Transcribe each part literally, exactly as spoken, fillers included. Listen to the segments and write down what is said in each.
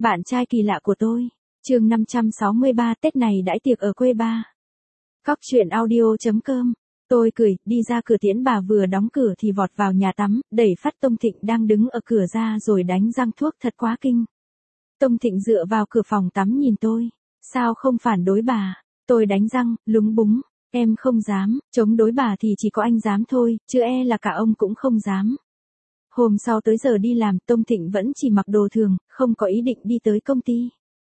Bạn trai kỳ lạ của tôi. Chương năm trăm sáu mươi ba Tết này đãi tiệc ở quê ba. Cóc truyện audio chấm com. Tôi cười, đi ra cửa tiễn bà vừa đóng cửa thì vọt vào nhà tắm, đẩy phát Tông Thịnh đang đứng ở cửa ra rồi đánh răng thuốc thật quá kinh. Tông Thịnh dựa vào cửa phòng tắm nhìn tôi. Sao không phản đối bà? Tôi đánh răng, lúng búng. Em không dám, chống đối bà thì chỉ có anh dám thôi, chứ e là cả ông cũng không dám. Hôm sau tới giờ đi làm, Tông Thịnh vẫn chỉ mặc đồ thường, không có ý định đi tới công ty.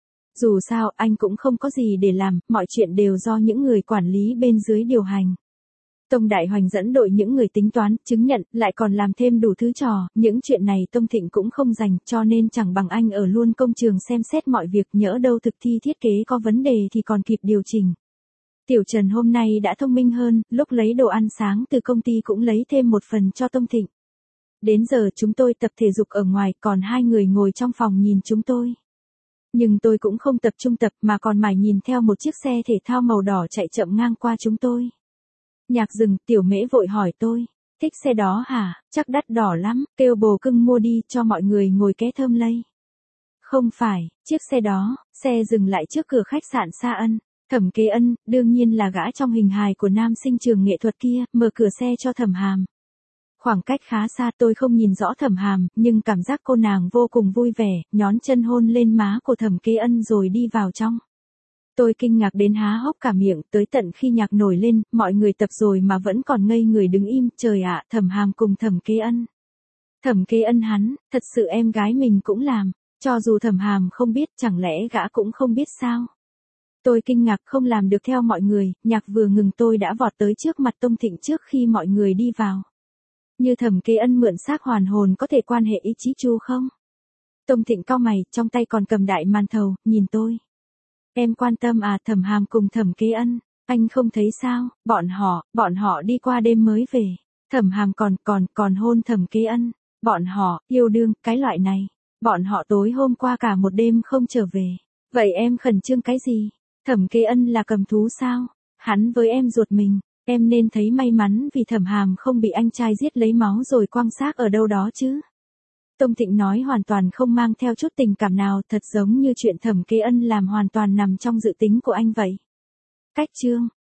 Dù sao, anh cũng không có gì để làm, mọi chuyện đều do những người quản lý bên dưới điều hành. Tông Đại Hoành dẫn đội những người tính toán, chứng nhận, lại còn làm thêm đủ thứ trò, những chuyện này Tông Thịnh cũng không rành, cho nên chẳng bằng anh ở luôn công trường xem xét mọi việc, nhỡ đâu thực thi thiết kế có vấn đề thì còn kịp điều chỉnh. Tiểu Trần hôm nay đã thông minh hơn, lúc lấy đồ ăn sáng từ công ty cũng lấy thêm một phần cho Tông Thịnh. Đến giờ chúng tôi tập thể dục ở ngoài, còn hai người ngồi trong phòng nhìn chúng tôi. Nhưng tôi cũng không tập trung tập mà còn mải nhìn theo một chiếc xe thể thao màu đỏ chạy chậm ngang qua chúng tôi. Nhạc dừng, Tiểu Mễ vội hỏi tôi, thích xe đó hả, chắc đắt đỏ lắm, kêu bồ cưng mua đi cho mọi người ngồi ké thơm lây. Không phải, chiếc xe đó, xe dừng lại trước cửa khách sạn Sa Ân. Thẩm Kế Ân, đương nhiên là gã trong hình hài của nam sinh trường nghệ thuật kia, mở cửa xe cho Thẩm Hàm. Khoảng cách khá xa tôi không nhìn rõ Thẩm Hàm, nhưng cảm giác cô nàng vô cùng vui vẻ, nhón chân hôn lên má của Thẩm Kế Ân rồi đi vào trong. Tôi kinh ngạc đến há hốc cả miệng, tới tận khi nhạc nổi lên, mọi người tập rồi mà vẫn còn ngây người đứng im, trời ạ, Thẩm Hàm cùng Thẩm Kế Ân. Thẩm Kế Ân hắn, thật sự em gái mình cũng làm, cho dù Thẩm Hàm không biết, chẳng lẽ gã cũng không biết sao? Tôi kinh ngạc không làm được theo mọi người, nhạc vừa ngừng tôi đã vọt tới trước mặt Tông Thịnh trước khi mọi người đi vào. Như Thẩm Kế Ân mượn xác hoàn hồn có thể quan hệ ý chí chu không? Tông Thịnh cau mày, trong tay còn cầm đại màn thầu, nhìn tôi. Em quan tâm à? Thẩm Hàm cùng Thẩm Kế Ân, anh không thấy sao, bọn họ, bọn họ đi qua đêm mới về. Thẩm Hàm còn, còn, còn hôn Thẩm Kế Ân. Bọn họ, yêu đương, cái loại này. Bọn họ tối hôm qua cả một đêm không trở về. Vậy em khẩn trương cái gì? Thẩm Kế Ân là cầm thú sao? Hắn với em ruột mình. Em nên thấy may mắn vì Thẩm Hàm không bị anh trai giết lấy máu rồi quăng xác ở đâu đó chứ. Tông Thịnh nói hoàn toàn không mang theo chút tình cảm nào, thật giống như chuyện Thẩm Kế Ân làm hoàn toàn nằm trong dự tính của anh vậy. Cách chương,